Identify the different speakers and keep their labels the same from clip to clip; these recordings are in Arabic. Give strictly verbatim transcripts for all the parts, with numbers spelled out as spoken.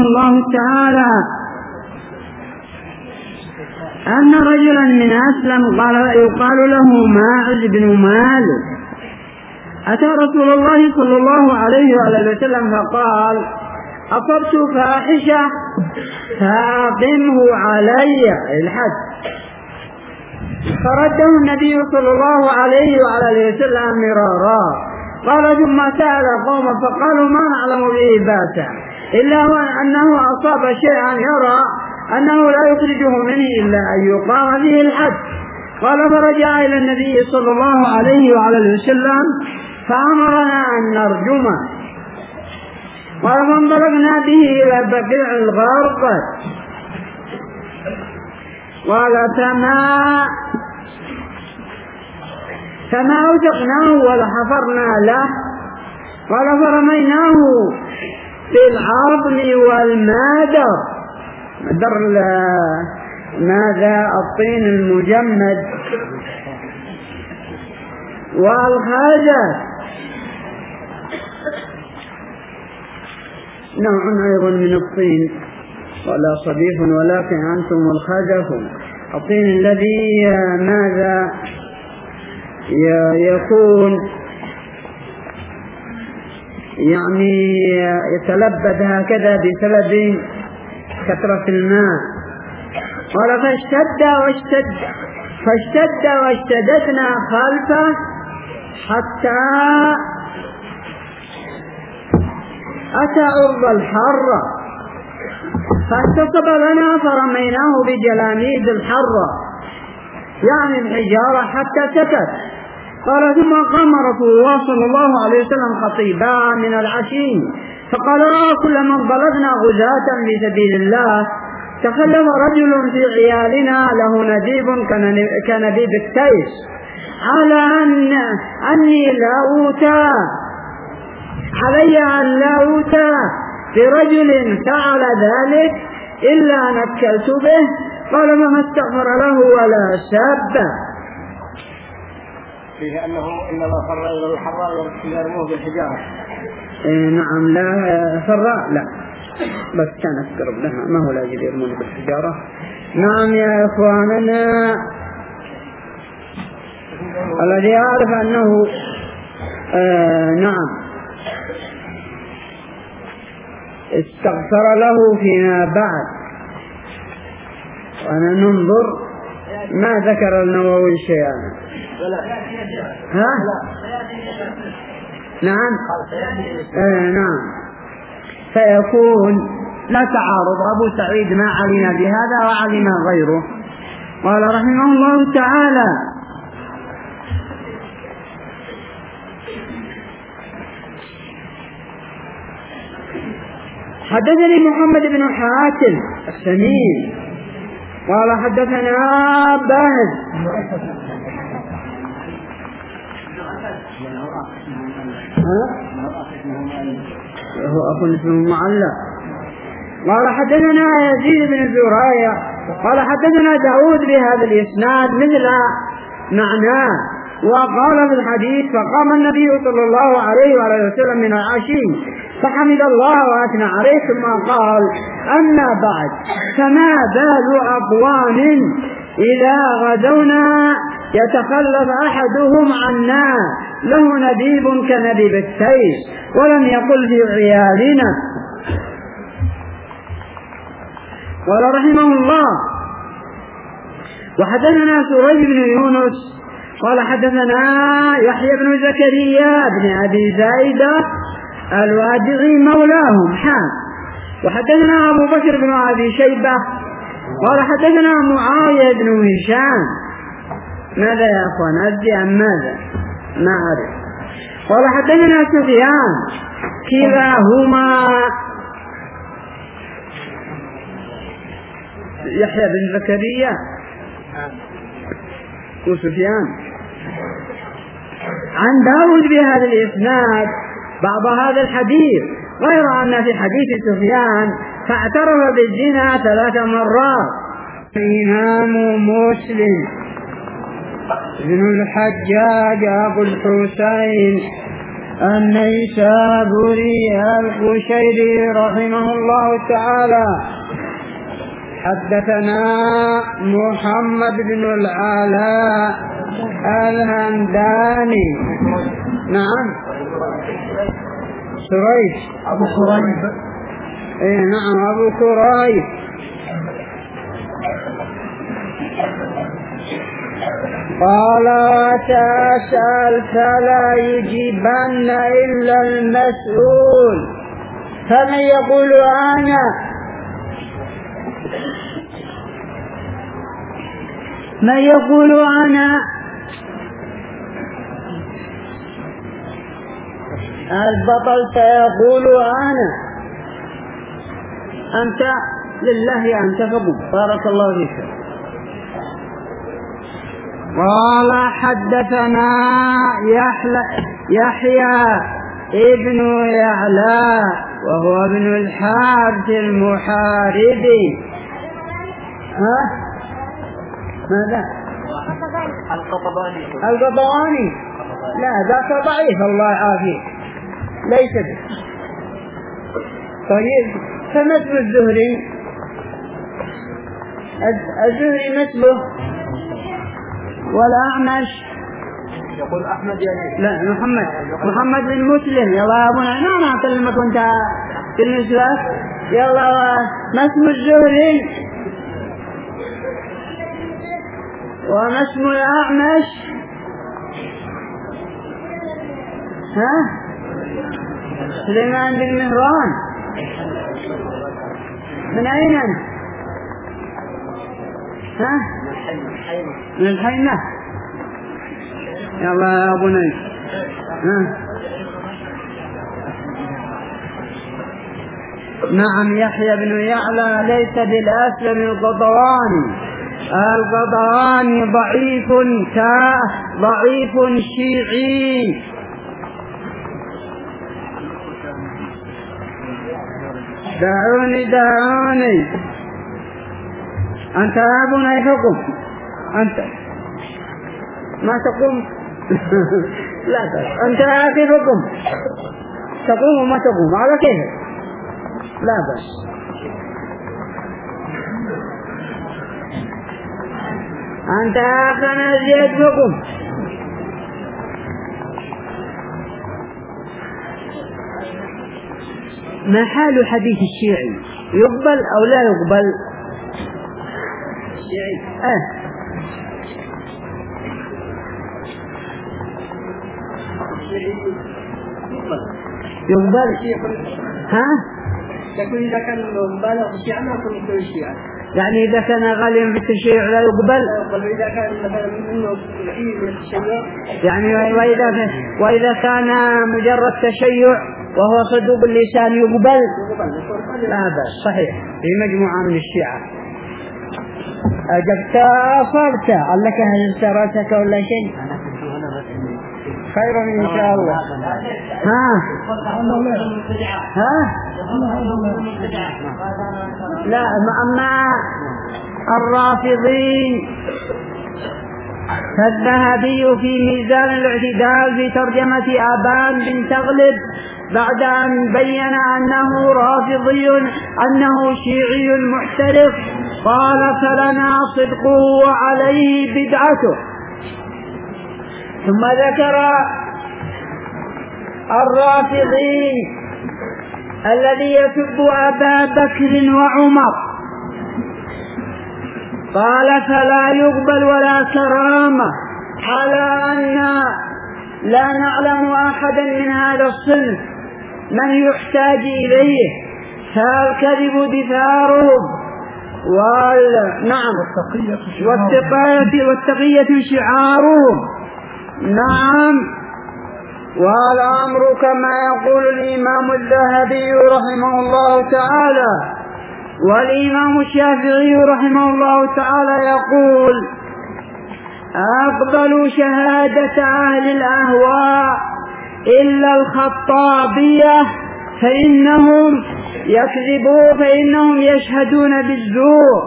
Speaker 1: الله تعالى أن رجلا من أسلم قال يقال له ماعز بن مالك أتى رسول الله صلى الله عليه وآله وسلم فقال أصبت فاحشة فأقمه علي الحد. فرده النبي صلى الله عليه وآله وسلم مرارا. قال ثم سأل قوم فقالوا ما نعلم به باسا إلا أنه أصاب شيئا يرى أنه لا يخرجه منه إلا أن يقام به الحد. قال فرجع إلى النبي صلى الله عليه وآله وسلم فأمرنا أن نرجمه. قال فانطلقنا به إلى بقيع الغرقد. قال فما فما أوثقناه ولا حفرنا له. قال فرميناه في العظم والمادر. مدر ماذا الطين المجمد والخجل نوع أيضا من الطين ولا صديق ولكن أنتم الخجف. الطين الذي ماذا يكون يعني يتلبد هكذا بسبب كثرة الماء. قال فاشتد واشتد فاشتد واشتدتنا خلفه حتى أتى أرض الحرة فاتصب لنا فرميناه بجلاميد الحرة يعني الحجارة حتى سكت. قال ثم قام رسول الله صلى الله عليه وسلم خطيبا من العشي فقال كل من ضلبنا غزاة في سبيل الله تخلف رجل في عيالنا له نديب كنبيب التيس على أن أني لا أوتى علي أن لا أوتى برجل فعل ذلك إلا نكلت به. قال ما استغفر له ولا ساب.
Speaker 2: فيه أنه إنما فر إلى الحراء يرموه بالحجارة.
Speaker 1: إيه نعم لا فراء لا بس كان أقرب لها ما هو لاجل يرمونه بالحجارة. نعم يا إخواننا الذي يعرف أنه آه نعم استغفر له فيما بعد. وأنا ننظر ما ذكر النووي شيئا. ها؟ نعم آه نعم فيكون لا تعارض. أبو سعيد ما علم بهذا وعلم غيره. قال رحمه الله تعالى حدثني محمد بن حاتم السمين قال حدثنا باهز هو أخو اسمه معلق. قال حدثنا يزيد بن زريع قال حدثنا داود بهذا الإسناد مثل معناه. وقال في الحديث فقام النبي صلى الله عليه وآله وسلم من العشي فحمد الله وأثنى عليه ثم قال أما بعد فما بال أقوام إذا غدونا يتخلف أحدهم عنا له نبيب كنبيب التيس ولم يقل في عيالنا. قال رحمه الله وحدثنا سريج بن يونس قال حدثنا يحيى بن زكريا بن أبي زايدة الوادعي مولاهم حان وحدثنا أبو بكر بن أبي شيبة قال حدثنا معاوية بن هشام. ماذا يا أخوان أدري عن ماذا ما أعرف. قال حدثنا سفيان كلاهما يحيى بن زكريا وسفيان عن داود بهذا الإسناد بعض هذا الحديث غير أن في حديث سفيان فاعترف بالزنا ثلاث مرات. الإمام مسلم بن الحجاج أبو الحسين النيسابوري القشيري رحمه الله تعالى حدثنا محمد بن العلاء الهمداني. نعم سريج
Speaker 2: أبو كريب.
Speaker 1: إيه نعم أبو كريب. قال تسأل فلا يجيبن إلا المسؤول. فمن يقول أنا من يقول أنا البطل سيقول أنا. أنت لله أنت فقط. بارك الله فيك. قال حدثنا يحيى ابن يعلى وهو ابن الحارث المحاربي. ها ماذا؟
Speaker 2: القطباني.
Speaker 1: القطباني لا ذاك ضعيف الله يعافيه ليس به. طيب فما اسم الزهري؟ الزهري مثله والأعمش
Speaker 2: يقول أحمد يعني
Speaker 1: لا محمد محمد بن مسلم. يلا يا أبونا أنا أكلمك وأنت بالنسبة يلا. ما اسم الزهري وما اسم الأعمش؟ ها سليمان بن مهران. من أين أنت؟ ها من الحيمة. يلا يا أبو نيس. ها نعم يحيى بن يعلى ليس بالأسلم القطواني. القطواني ضعيف ضعيف شيعي. دعوني دعوني أنت يا أبو نيس حكم. أنت ما تقوم لا بس أنت يا أخي حكم تقوم وما تقوم على كيف لا بس. أنت يا أخي أنا زيد حكم. ما حال حديث الشيعي يقبل أو لا يقبل؟ الشيعي آه يقبل. ها
Speaker 2: لكن إذا كان مبالغ في الشيعة ما يكون مثل الشيعة.
Speaker 1: يعني إذا كان غاليا في التشيع لا يقبل.
Speaker 2: إذا كان مثلا منه فيه من التشيع
Speaker 1: يعني وإذا كان وإذا كان مجرد تشيع وهو صدوق اللسان يقبل. لا بس صحيح في مجموعة من الشيعة. أجبت أصرت لك هل سرتك ولا شيء خير إن شاء الله. ها ها لا أما الرافضين فالذهبي في ميزان الاعتدال في ترجمة آبان بن تغلب بعد أن بين أنه رافضي أنه شيعي محترف قال فلنا صدقه وعليه بدعته. ثم ذكر الرافضي الذي يسب أبا بكر وعمر قال فلا يقبل ولا كرامة على أن لا نعلم أحدا من هذا الصنف من يحتاج إليه فالكذب دثارهم وال... نعم والتقية والتقية شعارهم. نعم والأمر كما يقول الإمام الذهبي رحمه الله تعالى والإمام الشافعي رحمه الله تعالى يقول أقبلوا شهادة أهل الأهواء إلا الخطابية فإنهم يكذبون فإنهم يشهدون بالزور.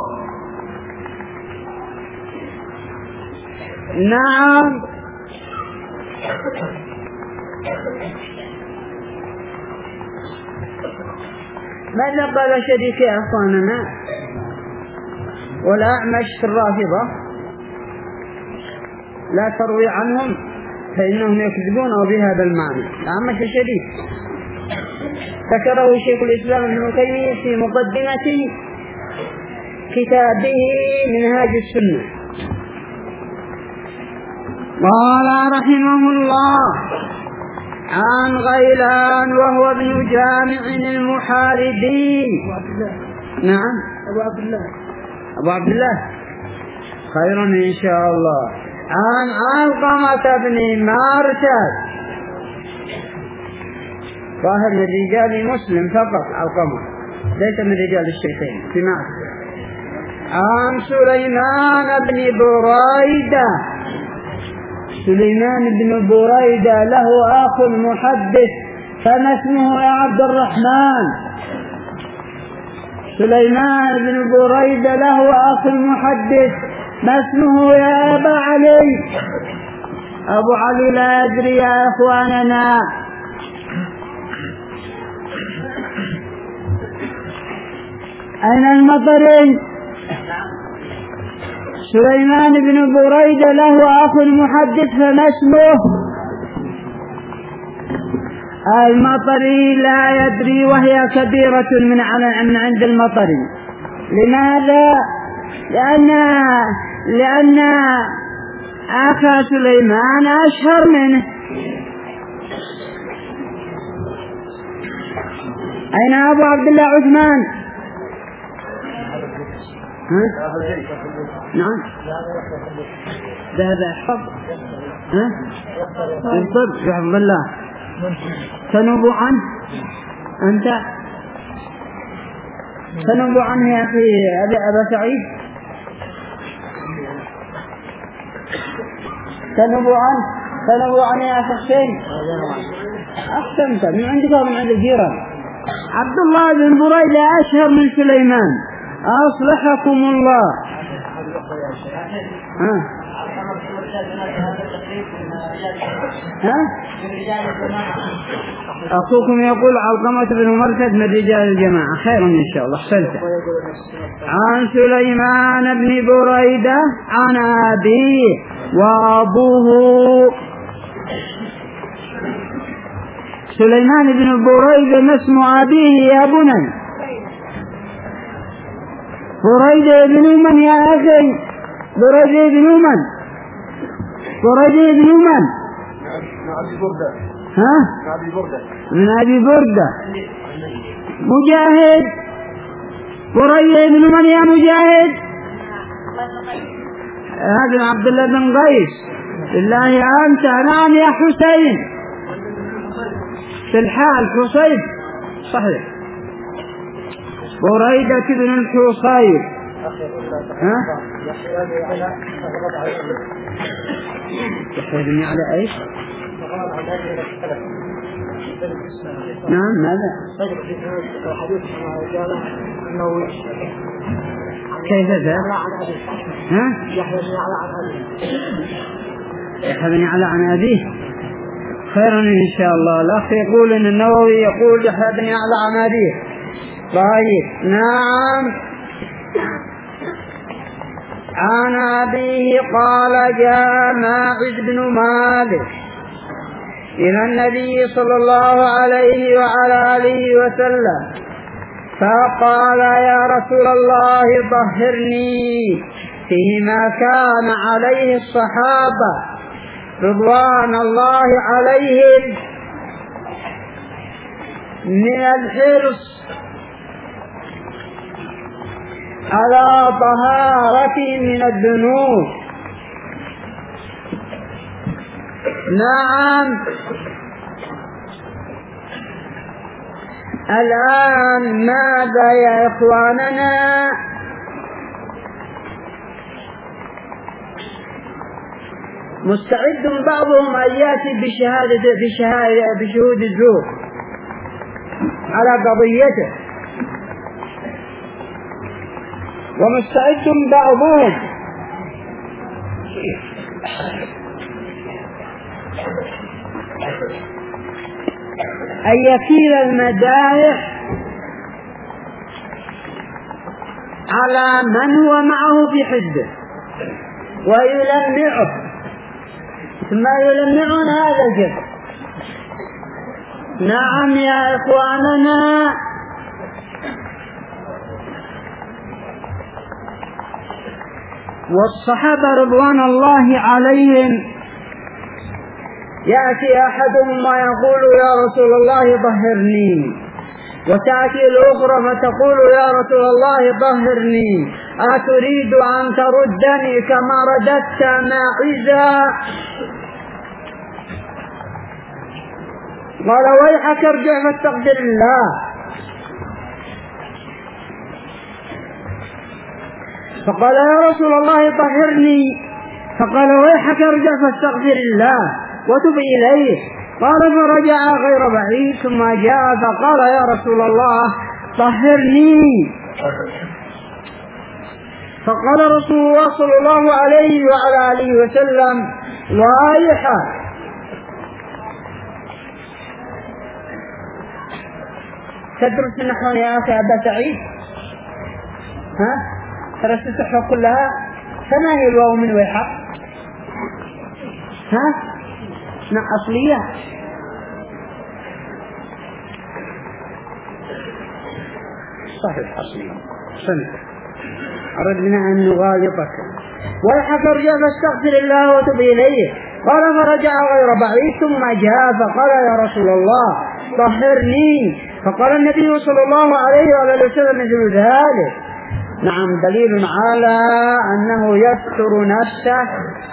Speaker 1: نعم ماذا قال شريك يا أخواننا والأعمش في الرافضة؟ لا تروي عنهم فإنهم يكذبون بهذا المعنى. الأعمش شريك ذكره شيخ الإسلام ابن تيمية في مقدمة كتابه منهاج السنة. قال رحمه الله عن غيلان وهو ابن جامع المحاربين. نعم
Speaker 2: أبو عبد الله
Speaker 1: أبو عبد الله خيرا إن شاء الله. عن علقمة بن مرثد ظاهر من رجال مسلم فقط علقمة ليس من رجال الشيخين في معه. عن سليمان بن بريدة سليمان بن بريدة له أخ محدث فما اسمه يا عبد الرحمن؟ سليمان بن بريدة له أخ محدث ما اسمه يا أبا علي؟ أبو علي لا يدري يا إخواننا. أين المطري؟ سليمان بن بريدة له أخ محدث فما اسمه؟ المطري لا يدري وهي كبيرة من من عند المطري. لماذا؟ لأن لأن أخا سليمان أشهر منه. أين أبو عبد الله عثمان؟ ها؟ نعم ذهب يحفظ ها؟ يحفظ يحفظ الله. تنوب عنه أنت تنوب عنه يا أخي أبا سعيد تنوب عنه تنوب عنه يا أخي حسين. أحسنت من عندك ومن عند الجيران. عبد الله بن بريدة أشهر من سليمان أصلحكم الله. ها ها أخوكم يقول علقمة بن مرثد من رجال الجماعة. خير إن شاء الله أحسنت. عن سليمان بن بريدة عن أبيه وأبوه سليمان بن بريدة ما اسم أبيه يا بني؟ بريدة بن من يا أخي؟ بريدة بن من؟ بريدة بن من؟
Speaker 2: من أبي بردة.
Speaker 1: ها؟
Speaker 2: من أبي بردة.
Speaker 1: من أبي بردة. مجاهد. بريدة بن من يا مجاهد؟ هذا عبد الله بن قيس. بالله أنت. نعم يا حسين في الحال حسين صحيح. بريدة بن الحصير. ها؟ يحيى على ايش؟ نعم ماذا؟ كيف ذا؟ ها؟ يحيى بن على عن أبيه. خيرا إن شاء الله. الأخ يقول إن النووي يقول يحيى بن على عن أبيه. طيب نعم. عن أبيه قال جاء ماعز بن مالك إلى النبي صلى الله عليه وعلى آله وسلم فقال يا رسول الله طهرني فيما كان عليه الصحابة رضوان الله عليهم من الحرص على طهارة من الذنوب. نعم. الآن ماذا يا إخواننا؟ مستعد بعضهم أن يأتي بشهادة بشهادة بشهود الزور على قضيته، ومستعد بعضهم أن يكيل المدائح على من هو معه في حزبه ويلمعه، ثم يلمعون هذا الجبل. نعم يا إخواننا، والصحابة رضوان الله عليهم يأتي أحدهم ويقول يا رسول الله طهرني، وتأتي الأخرى فتقول يا رسول الله طهرني، أتريد أن تردني كما رددت ماعزة؟ قال ويحك ارجع فاستغفر الله. فقال يا رسول الله طهرني، فقال ويحك ارجع فاستغفر الله وتب إليه. قال فرجع غير بعيد ثم جاء فقال يا رسول الله طهرني، فقال رسول الله صلى الله عليه وعلى آله وسلم ويحك. تدرس النحو يا أخي أبا سعيد؟ ها؟ درست النحو كلها؟ فما هي الواو من ويحك؟ ها؟ نحو أصلية؟ صحيح أصلية. سنة أردنا أن نغالطك. ويحك ارجع فاستغفر الله وتب إليه. قال فرجع غير بعيد ثم جاء فقال يا رسول الله طهرني، فقال النبي صلى الله عليه وآله وسلم مثل ذلك. نعم، دليل على أنه يستر نفسه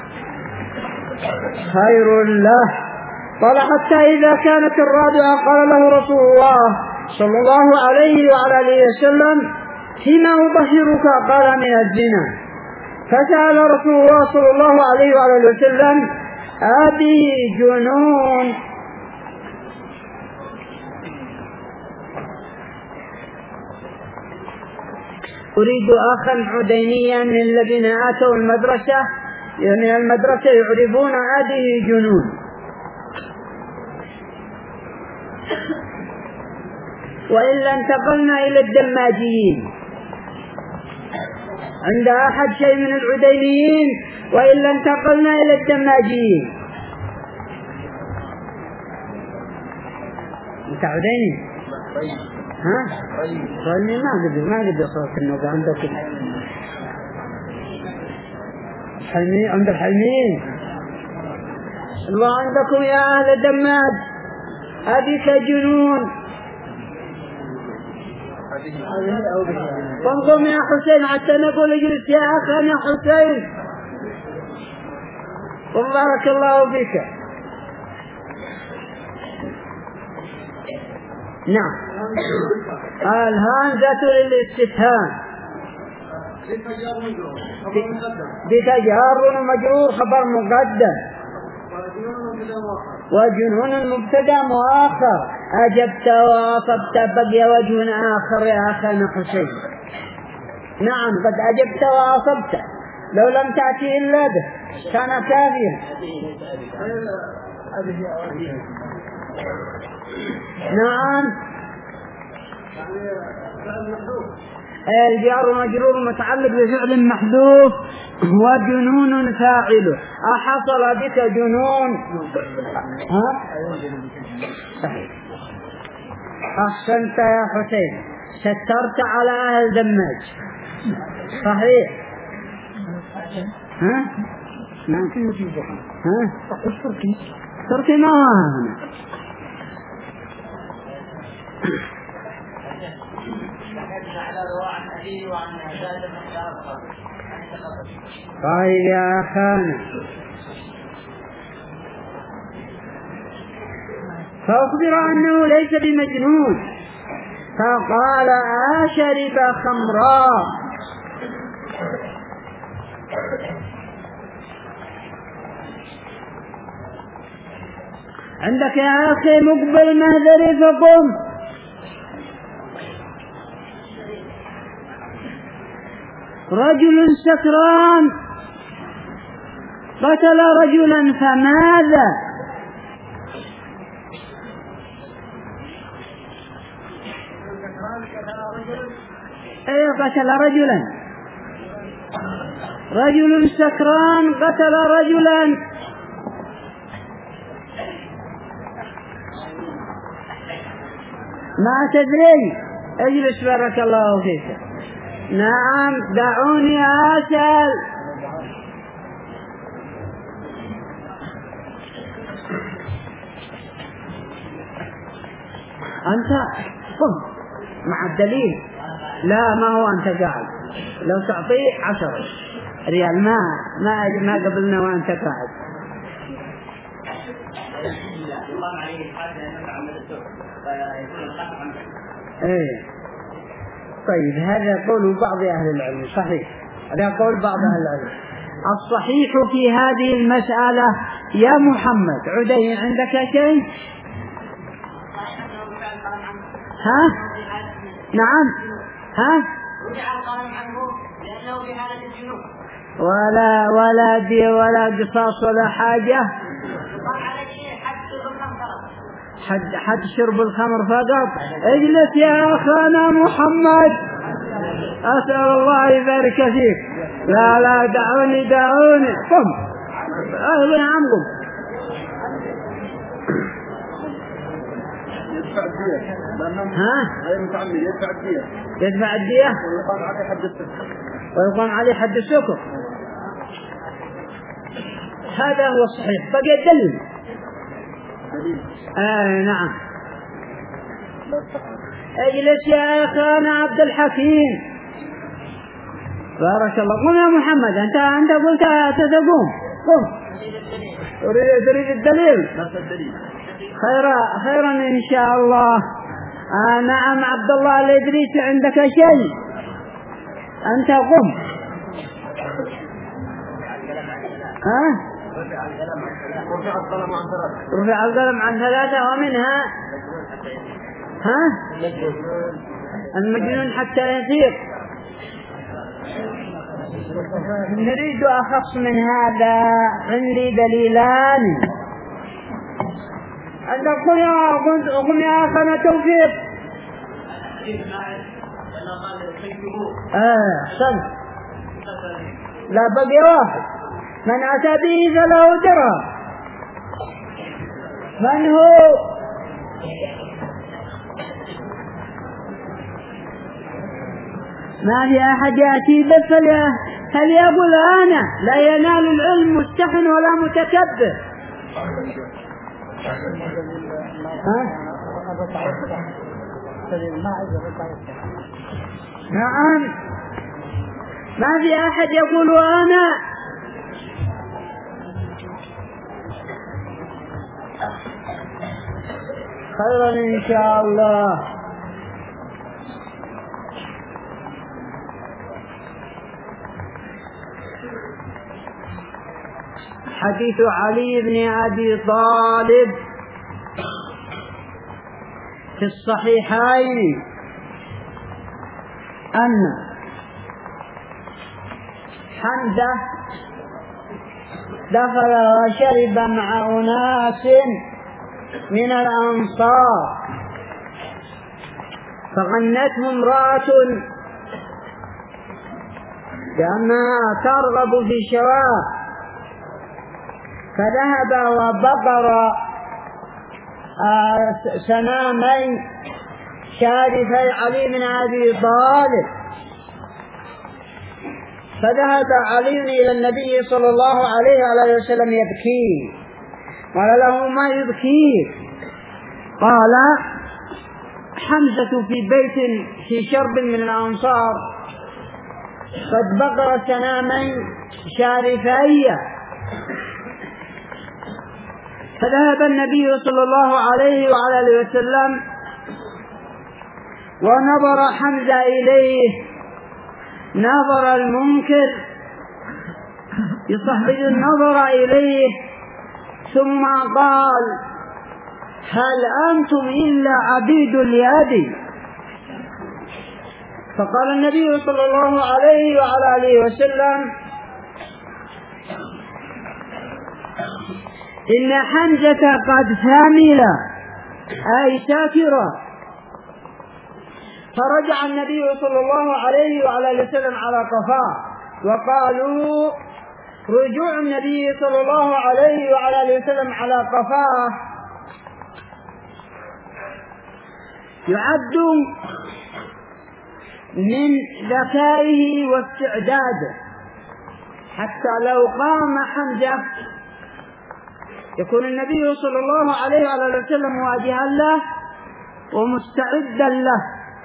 Speaker 1: خير له. قال حتى إذا كانت الرابعة قال له رسول الله صلى الله عليه وعلى آله وسلم فيما أطهرك؟ قال من الزنا. فسأل رسول الله صلى الله عليه وعلى آله وسلم أبي جنون. أريد أخا عدينيا من الذين آتوا المدرسة من المدرسة يعرفون هذه جنون. وإلا انتقلنا إلى الدماجيين، عند أحد شيء من العدينيين، وإلا انتقلنا إلى الدماجيين. أنت عديني؟ ها؟ طيب ما قدر ما قدر صوت النوبة عندك حلمين، عند الحلمين الله عندكم يا أهل الدماج. هذه جنون. قم يا حسين حتى نقول اجلس يا أخي يا حسين. وبارك الله فيك. نعم، الهمزة للاستفهام بتجار ومجرور خبر مقدم، وجنون مبتدا مؤخر. أجبت وأصبت بقي وجه آخر يا أخي حسين. نعم، قد أجبت وأصبت، لو لم تأتي إلا به كان كافيا. نعم، الجار مجرور متعلق بفعل محذوف وجنون فاعله. أحصل بك جنون؟ ها؟ صحيح، أحسنت يا حسين، سترت على أهل دماج. صحيح. ها؟ نعم. ها؟ تركي ما هو هنا. طيب يا أخانا، فأخبر أنه ليس بمجنون، فقال أشرب خمرا. عندك يا أخي مقبل مهذري فقم. رجل سكران قتل رجلا فماذا؟ أي قتل رجلا، رجل سكران قتل رجلا. ما تدري. اجلس بارك الله فيك. نعم دعوني أسأل. أنت قم مع الدليل. لا ما هو أنت قاعد، لو تعطيه عشرة ريال ما ما ما قبلنا وأنت قاعد. إيه طيب هذا قول بعض أهل العلم صحيح، هذا قول بعض أهل العلم. الصحيح في هذه المسألة يا محمد عدي عندك شيء؟ ها؟ نعم ها؟ ولا ولا دي ولا قصاص ولا حاجة، حد حد شرب الخمر فقط. اجلس يا أخانا محمد، أسأل الله يبارك فيك. لا لا دعوني دعوني قم. أهلا نعم قم.
Speaker 3: يدفع الدية.
Speaker 1: ها؟
Speaker 3: غير متعمد يدفع الدية.
Speaker 1: يدفع الدية.
Speaker 3: ويقام عليه حد السكر.
Speaker 1: ويقام عليه حد السكر. هذا هو الصحيح. بقي الدليل.
Speaker 3: دليل.
Speaker 1: آه نعم. اجلس يا أخانا عبد الحكيم. بارك الله. قم يا محمد. أنت أنت قلت تتقوم. قم. تريد تريد الدليل. خيرا خيرا إن شاء الله. آه نعم عبد الله الإدريس عندك شيء؟ أنت قم. ها؟
Speaker 3: رفع القلم عن ثلاثة.
Speaker 1: رفع القلم عن ثلاثة ومنها ها؟ المجنون حتى يفيق. نريد أخص من هذا. عندي دليلان. أنت قم يا قم يا أخنا توفيق. آه صدق. لا بقي واحد. من أتى به فله درهم. من هو؟ ما في أحد يأتي به فليقول أنا. لا ينال العلم مستحن ولا متكبر. ها؟ نعم ما في أحد يقول أنا. خيرا إن شاء الله. حديث علي بن أبي طالب في الصحيحين أن حمزة دخل وشرب مع أناس من الأنصار فغنته امرأة كأنها ترغب في شراب فذهب وبقر سنامين شارفي علي بن أبي طالب. فذهب علي إلى النبي صلى الله عليه وسلم يبكي. قال له ما يبكيك؟ قال حمزة في بيت في شرب من الأنصار قد بقر سنامين شارفي. فذهب النبي صلى الله عليه وعلى وسلم ونظر حمزة إليه نظر المنكر يصحبه النظر إليه ثم قال هل أنتم إلا عبيد لأبي؟ فقال النبي صلى الله عليه وعلى آله وسلم إن حمزة قد ثامل أي ساكرة فرجع النبي صلى الله عليه وعلى وسلم على قفاه، وقالوا رجوع النبي صلى الله عليه وعلى وسلم على قفاه يعد من ذكائه واستعداده، حتى لو قام حمزة يكون النبي صلى الله عليه وعلى وسلم مواجها له ومستعدا له.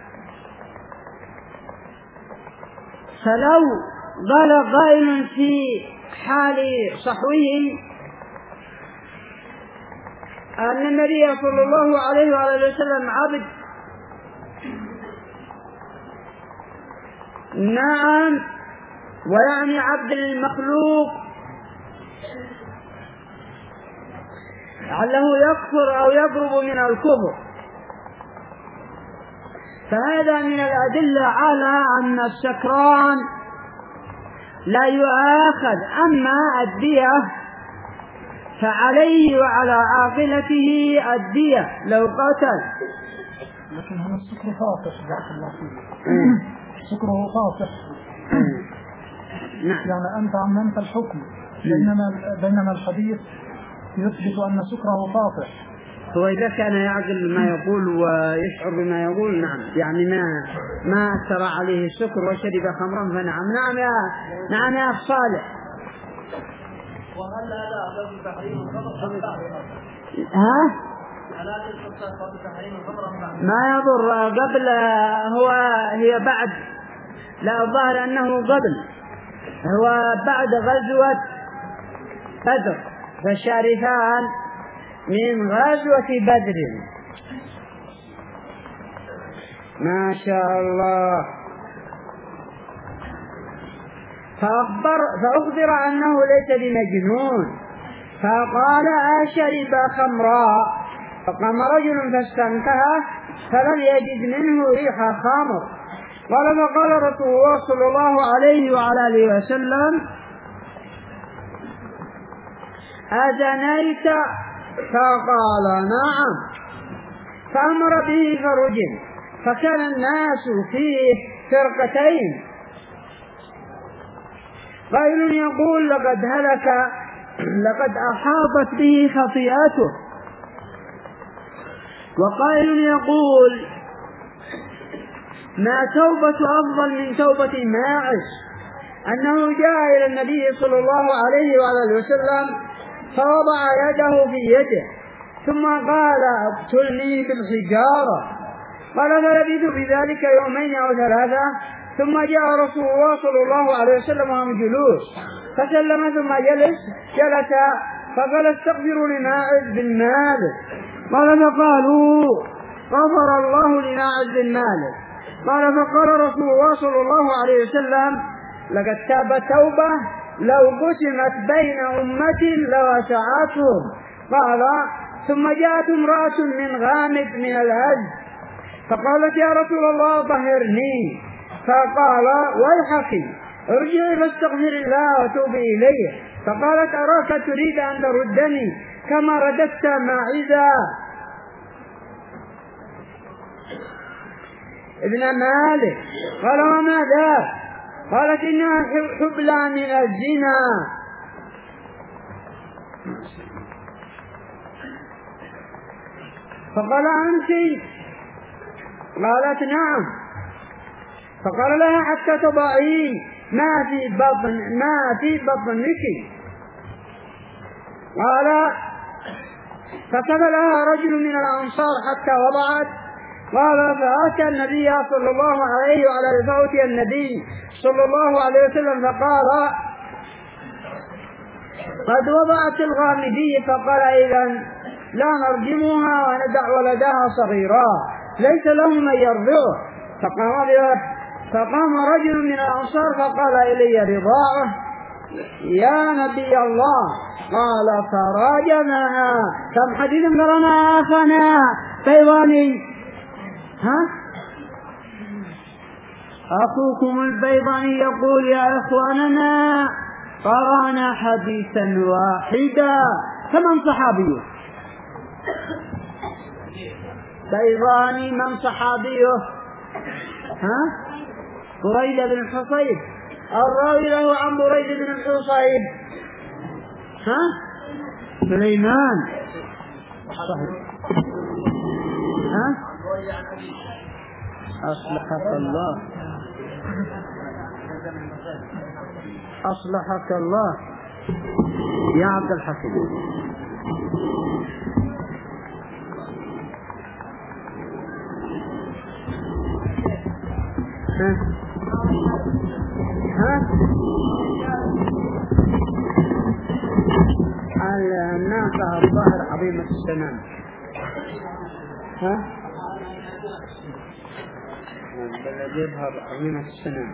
Speaker 1: فلو قال قائل في حال صحوه أن النبي صلى الله عليه وعلى وسلم عبد، نعم، ويعني عبد المخلوق، لعله يكفر أو يقرب من الكفر، فهذا من الأدلة على أن السكران لا يؤاخذ. أما الدية فعليه وعلى عاقلته الدية لو قتل.
Speaker 4: لكن هذا السكر فاطح بارك الله فيك، سكره فاطح.
Speaker 1: نعم.
Speaker 4: يعني أنت عممت الحكم، بينما بينما الحديث يثبت أن سكره فاطح.
Speaker 1: هو إذا كان يعقل ما يقول ويشعر بما يقول، نعم، يعني ما ما أثر عليه السكر وشرب خمرا فنعم. نعم يا نعم يا أخ صالح.
Speaker 3: وهل هذا لو تحريم الخمر
Speaker 1: ها؟
Speaker 3: ها؟
Speaker 1: ما يضر قبل، هو هي بعد، لا الظاهر أنه قبل، هو بعد غزوة بدر، فالشارفان من غزوة بدر. ما شاء الله. فأخبر, فأخبر أنه ليس بمجنون، فقال أشرب خمرا، فقام رجل فاستنكها فلم يجد منه ريح خمر. قال فقال رسول الله صلى الله عليه وعلى آله وسلم أزنيت؟ فقال نعم، فأمر به فرجم، فكان الناس فيه فرقتين، قائل يقول لقد هلك، لقد أحاطت به خطيئته، وقائل يقول ما توبة أفضل من توبة ماعز، أنه جاء إلى النبي صلى الله عليه وعلى وسلم فوضع يده في يده ثم قال اقتلني بالحجارة. قال فلبثت بذلك يومين أو ثلاثة، ثم جاء رسول الله صلى الله عليه وسلم وهم جلوس، فسلم ثم جلس جلس فقال استغفروا لماعز بن مالك. قال فقالوا غفر الله لماعز بن مالك. قال فقال رسول الله صلى الله عليه وسلم لقد تاب توبة لو قسمت بين أمتي لوسعتهم. قال ثم جاءت امرأة من غامد من الهج فقالت يا رسول الله طهرني، فقال ويحك ارجعي فاستغفر الله وتوبي إليه. فقالت أراك تريد أن تردني كما رددت ماعزا ابن مالك. قال وماذا؟ قالت إنها حبلى من الزنا. فقال أنت؟ قالت نعم. فقال لها حتى تضعين ما في بطن ما في بطنك. قال فكتب لها رجل من الأنصار حتى وضعت. قال فأتى النبي صلى الله عليه وعلى فأتي النبي صلى الله عليه وسلم فقال قد وضعت الغامدية. فقال إذن لا نرجمها وندع ولدها صغيرا ليس له من يرضعه. فقام فقام رجل من الأنصار فقال إلي رضاعه يا نبي الله. قال فراجمها. كم حديث قرنا أخنا بيضاني؟ ها أخوكم البيضاني يقول يا إخواننا قرأنا حديثا واحدا. فمن صحابيه؟ بيضاني من صحابيه؟ ها؟ بريدة بن الحصيب. الراوي له عن بريدة بن الحصيب ها؟ سليمان صحيح. ها؟ أصلحك الله أصلحك الله يا عبد الحكيم. ها؟ ها؟ الناقة الظاهر عظيمة السنام. ها؟ الذي يظهر عظيمة السنام.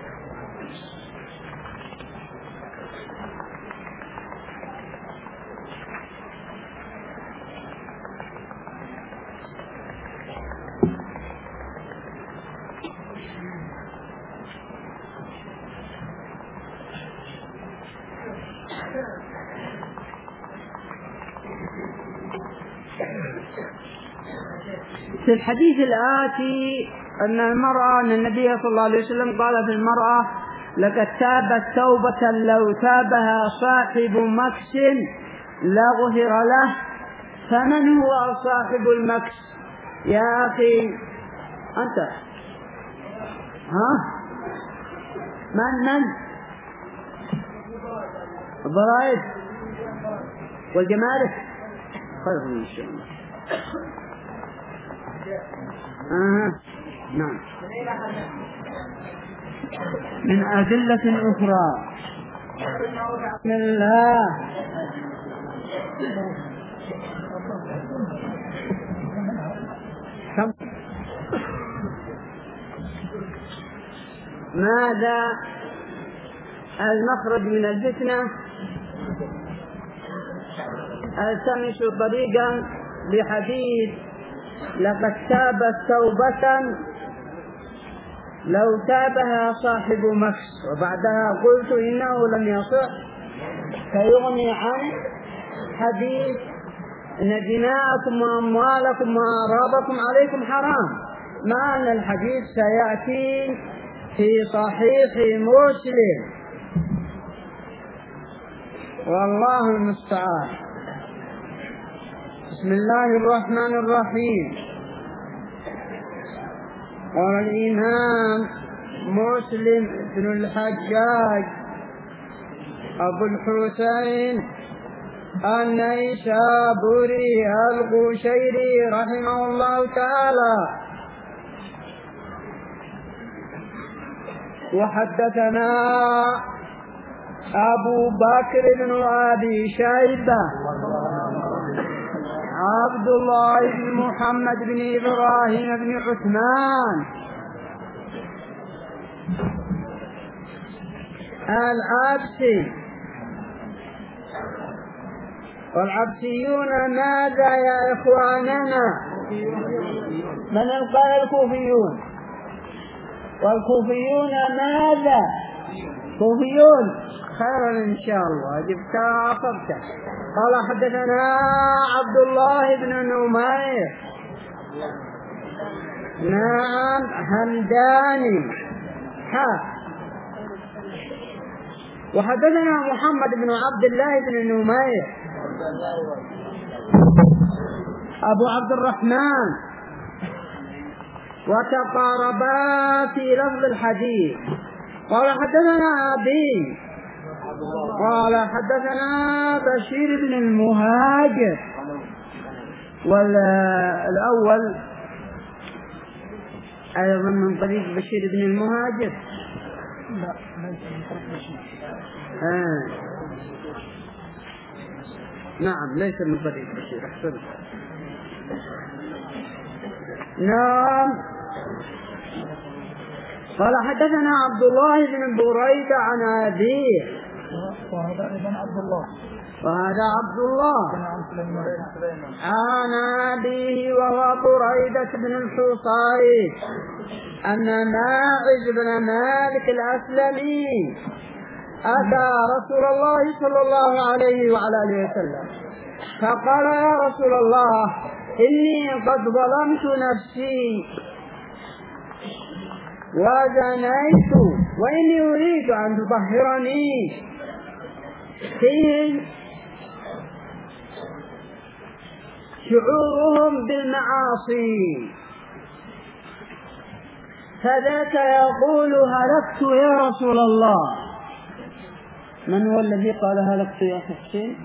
Speaker 1: في الحديث الآتي أن المرأة أن النبي صلى الله عليه وسلم قال في المرأة لقد تابت توبة لو تابها صاحب مكس لغفر له. فمن هو صاحب المكس يا أخي أنت؟ ها؟ من من؟ الضرائب والجمارك خير إن شاء الله. آه. نعم. من أدلة أخرى. بسم الله. كم ماذا المخرج من الفتنة؟ التمس طريقا بحديث لقد تابت توبة لو تابها صاحب مكس، وبعدها قلت إنه لم يصح فيغني عن حديث إن دماءكم وأموالكم وأعراضكم عليكم حرام، مع أن الحديث سيأتي في صحيح مسلم. والله المستعان. بسم الله الرحمن الرحيم. قال الإمام مسلم بن الحجاج أبو الحسين النيسابوري القشيري رحمه الله تعالى وحدثنا أبو بكر بن أبي شيبة عبد الله بن محمد بن إبراهيم بن عثمان العبسي. والعبسيون ماذا يا إخواننا؟ من قال الكوفيون؟ والكوفيون ماذا؟ كوفيون. خيرا إن شاء الله جبتها أصبتها. قال حدثنا عبد الله بن نمير نعم همداني ها. وحدثنا محمد بن عبد الله بن نمير أبو عبد الرحمن وتقاربا في لفظ الحديث. قال حدثنا أبي قال حدثنا بشير بن المهاجر. والأول أيضا من طريق بشير بن المهاجر.
Speaker 4: لا ليس من طريق بشير.
Speaker 1: آه. نعم ليس من طريق بشير. أحسن. نعم. قال حدثنا عبد الله بن بريدة عن أبيه
Speaker 4: وهذا ابن عبد الله
Speaker 1: وهذا عبد الله عن أبيه وهو بريدة بن الحصيب أن ماعز بن مالك الأسلمي أتى رسول الله صلى الله عليه وعلى آله وسلم فقال يا رسول الله إني قد ظلمت نفسي وزنيت وإني أريد أن تطهرني. فيه شعورهم بالمعاصي، فذاك يقول هلكت يا رسول الله. من هو الذي قال هلكت يا حسين؟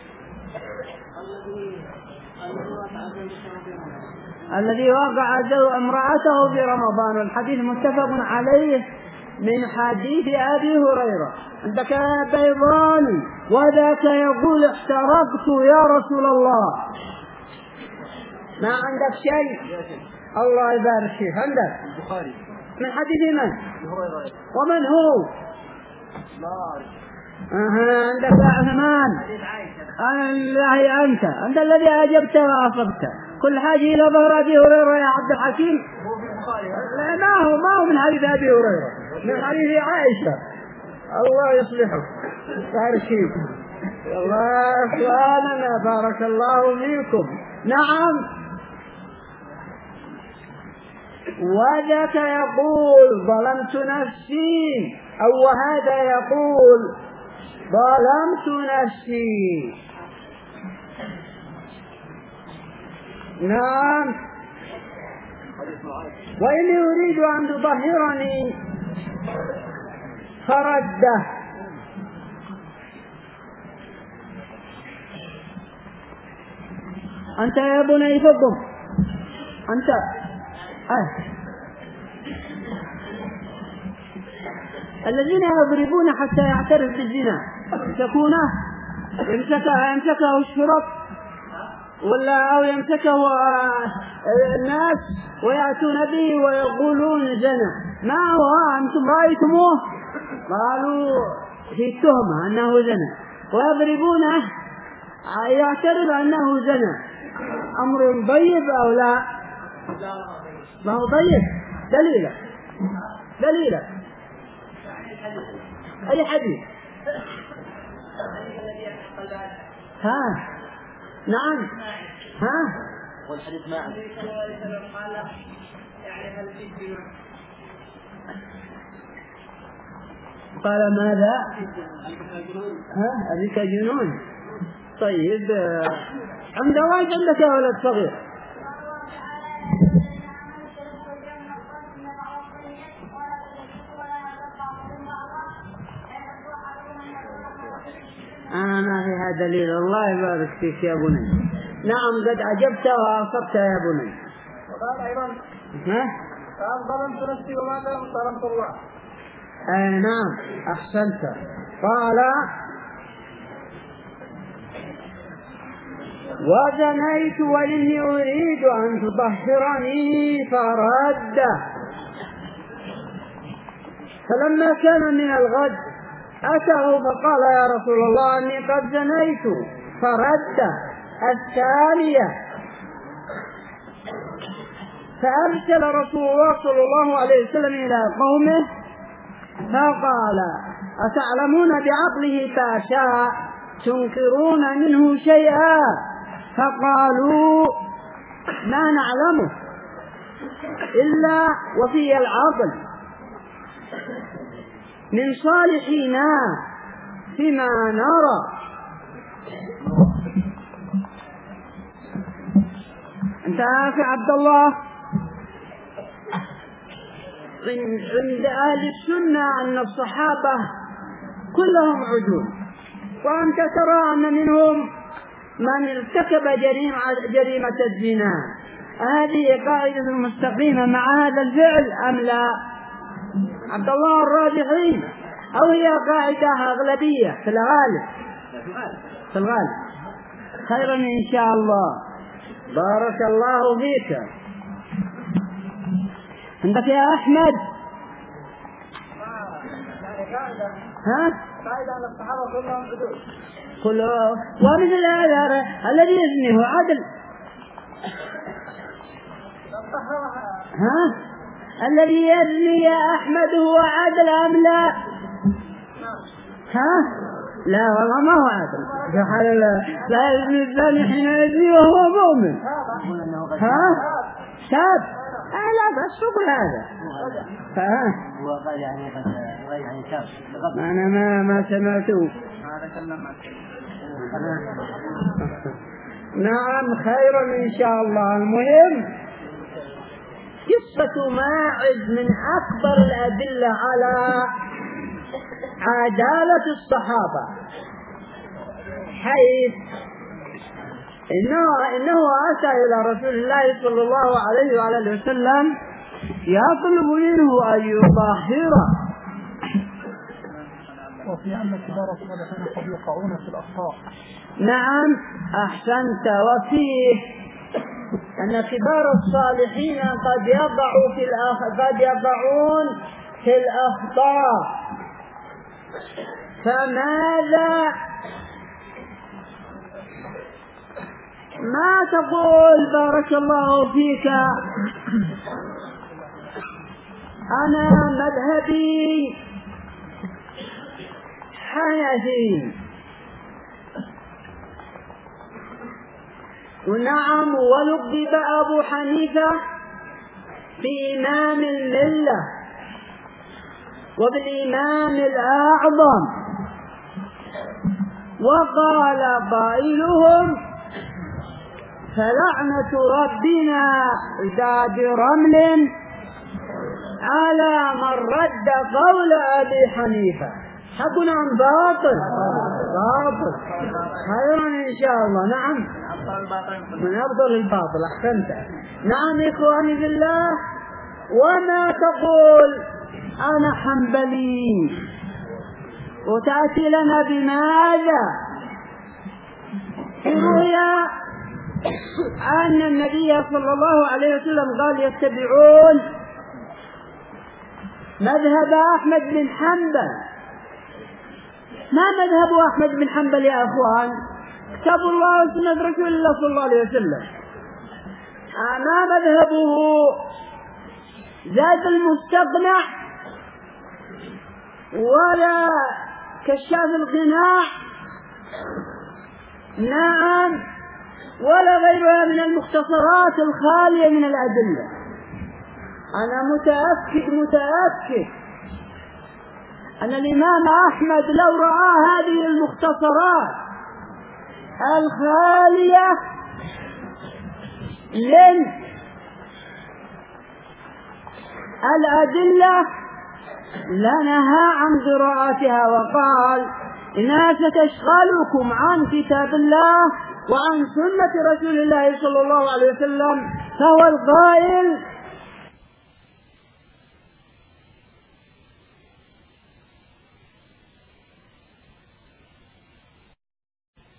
Speaker 1: الذي وقع امرأته في رمضان، والحديث متفق عليه من حديث أبي هريرة. عندك بيضاني وذاك يقول احترقت يا رسول الله. ما عندك شيء؟ الله يبارك فيك. عندك
Speaker 2: البخاري
Speaker 1: من حديث من؟
Speaker 2: هريرة.
Speaker 1: ومن هو؟
Speaker 2: لا أعرف.
Speaker 1: أها عندك يا عثمان. أنا الله أنت أنت الذي أجبت وأصبت كل حاجة إلى ظهر أبي هريرة يا عبد الحكيم.
Speaker 2: هو في البخاري.
Speaker 1: لا ما هو ما هو من حديث أبي هريرة، من حديث عائشة. الله يصلحك. بارك فيك. الله أخواننا بارك الله فيكم. نعم. وذاك يقول ظلمت نفسي، أو وهذا يقول ظلمت نفسي. نعم. وإني أريد أن تطهرني فرده. أنت يا بني فقم أنت آه. الذين يضربون حتى يعترف بالزنا تكون يمسكه يمسكه الشرط ولا أو يمسكه الناس ويأتون به ويقولون زنا. ما هو أنتم رأيتموه؟ قالوا في التهمة أنه زنا ويضربونه يعترف أنه زنا. أمر طيب أو لا؟ ما هو طيب. دليله دليله أي حديث؟ ها نعم ها
Speaker 2: والحديث معه.
Speaker 1: قال ماذا؟ ها أبيك جنون. طيب عند واحد عندك يا ولد صغير. أنا ما فيها دليل. الله يبارك فيك يا بني. نعم قد عجبت وأصبت يا بني.
Speaker 2: وقال أيضا
Speaker 1: ها؟
Speaker 2: قال ظلمت نفسي وما ظلمت الله.
Speaker 1: آه نعم أحسنت. قال وزنيت وإني أريد أن تطهرني فرد. فلما كان من الغد أتاه فقال يا رسول الله أني قد زنيت فرد الثانية. فأرسل رسول الله صلى الله عليه وسلم إلى قومه فقال أتعلمون بعقله فاشاء تنكرون منه شيئا؟ فقالوا ما نعلمه إلا وفي العقل من صالحنا فيما نرى. انت أخي عبد الله عند أهل السنة أن الصحابة كلهم عدول، وأنت ترى أن منهم من ارتكب جريمة, جريمة الزنا. هذه قاعدة مستقيمة مع هذا الفعل أم لا عبد الله الراجحين، أو هي قاعدة أغلبية في الغالب؟ في الغالب خيرا إن شاء الله. بارك الله فيك. عندك يا أحمد ها؟
Speaker 2: قاعدة أن الصحابة كلهم عدول.
Speaker 1: كله ومثل هذا الذي يزني هو عدل. ها؟ الذي يزني يا أحمد هو عدل أم لا؟ ها؟ لا والله ما هو عدل. سبحان الله. لا يزني الزاني حين يزني وهو مؤمن. ها؟ شاب آه لا بس شغل هذا.
Speaker 2: هو قال يعني قد يعني شاب.
Speaker 1: أنا ما ما سمعته. نعم خيرا إن شاء الله. المهم قصة ماعز من أكبر الأدلة على عدالة الصحابة، حيث إنه, إنه أتى إلى رسول الله صلى الله عليه وعلى وسلم يطلب منه أن يطهره.
Speaker 4: وفي أن كبار الصالحين قد يقعون في الأخطاء.
Speaker 1: نعم أحسنت. وفيه أن كبار الصالحين قد يضعوا في الأخ... قد يضعون في الأخطاء. فماذا ما تقول بارك الله فيك؟ أنا مذهبي حنفي. ونعم ولقب أبو حنيفة بإمام الملة وبالإمام الأعظم. وقال قائلهم فلعنة ربنا ذات رمل على من رد قول أبي حنيفة. حقنا عن باطل باطل خيرا إن شاء الله. نعم من أفضل الباطل. أحسنت. نعم إخواني بالله. وما تقول أنا حنبلي وتأتي لنا بماذا؟ رؤيا أن النبي صلى الله عليه وسلم قال يتبعون مذهب أحمد بن حنبل. ما مذهب أحمد بن حنبل يا أخوان؟ كتاب الله وسنة رسول الله صلى الله عليه وسلم. ما مذهبه؟ زاد المستقنع ولا كشاف القناع؟ نعم. ولا غيرها من المختصرات الخالية من الأدلة. أنا متأكد متأكد أن الإمام أحمد لو رأى هذه المختصرات الخالية من الأدلة لنهى عن قراءتها وقال إنها ستشغلكم عن كتاب الله وعن سنة رسول الله صلى الله عليه وسلم. فهو القائل